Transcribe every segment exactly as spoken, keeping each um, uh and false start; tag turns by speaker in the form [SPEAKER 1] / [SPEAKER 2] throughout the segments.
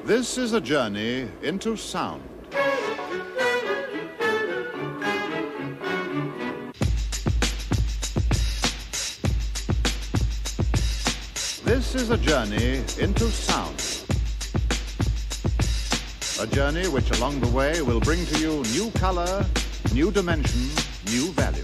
[SPEAKER 1] This is a journey into sound. This is a journey into sound. A journey which along the way will bring to you new color, new dimension, new value.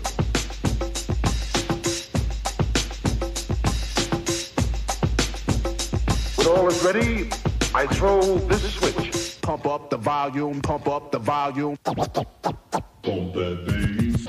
[SPEAKER 2] When all is ready, I throw this switch. Pump up the volume, pump up the volume. Pump that bass.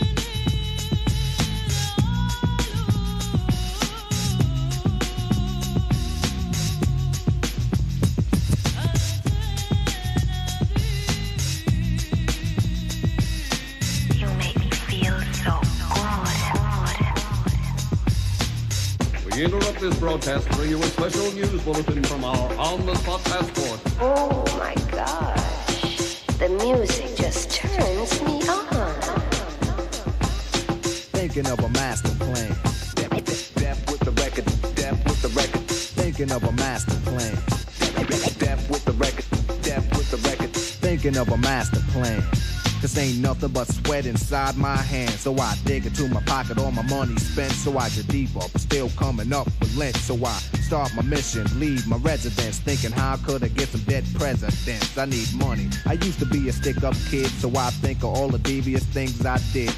[SPEAKER 3] We interrupt this broadcast to bring you a special news bulletin from our on-the-spot passport.
[SPEAKER 4] Oh my gosh, the music just turns me on.
[SPEAKER 5] Thinking of a master plan.
[SPEAKER 2] Death, death with the record, death with the record.
[SPEAKER 5] Thinking of a master plan.
[SPEAKER 2] Death with the record, death with the record.
[SPEAKER 5] Thinking of a master plan. Cause ain't nothing but sweat inside my hands. So I dig into my pocket, all my money spent. So I get deeper, but still coming up with lint. So I start my mission, leave my residence, thinking how could I get some dead presidents? I need money. I used to be a stick-up kid, so I think of all the devious things I did.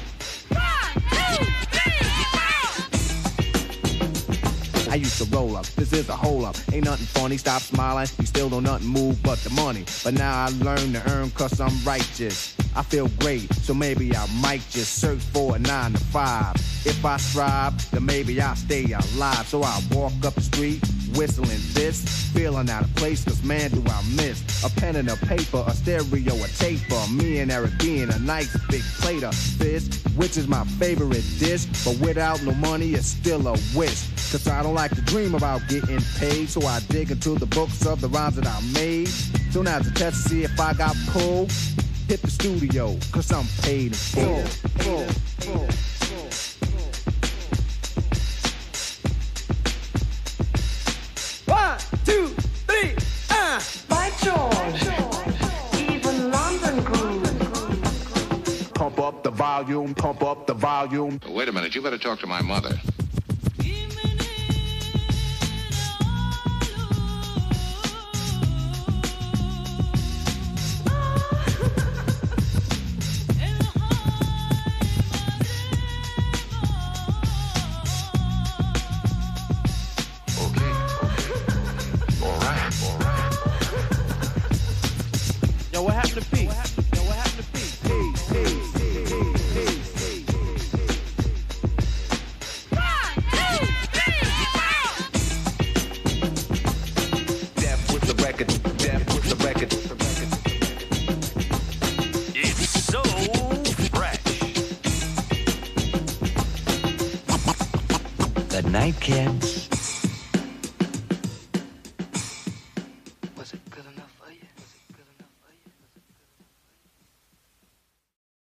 [SPEAKER 5] I used to roll up, this is a hole up. Ain't nothing funny, stop smiling. You still don't nothing move but the money. But now I learn to earn cause I'm righteous. I feel great, so maybe I might just search for a nine to five. If I strive, then maybe I'll stay alive. So I walk up the street, whistling this, feeling out of place, cause man do I miss a pen and a paper, a stereo, a taper. Me and Eric being a nice big plate of fish, which is my favorite dish. But without no money, it's still a wish. Cause I don't like to dream about getting paid. So I dig into the books of the rhymes that I made. So now to test to see if I got pulled, hit the studio, cause I'm paid in full. full, full, full.
[SPEAKER 6] One, two, three, ah!
[SPEAKER 4] By George, even London grooves.
[SPEAKER 2] Pump up the volume, pump up the volume.
[SPEAKER 7] Wait a minute, you better talk to my mother.
[SPEAKER 5] What happened to peace? Yo, what happened to peace? Peace, peace, peace, peace, peace.
[SPEAKER 4] One, two, three, four.
[SPEAKER 2] Death with the record, death with the record.
[SPEAKER 8] It's so fresh.
[SPEAKER 9] Good night, kids.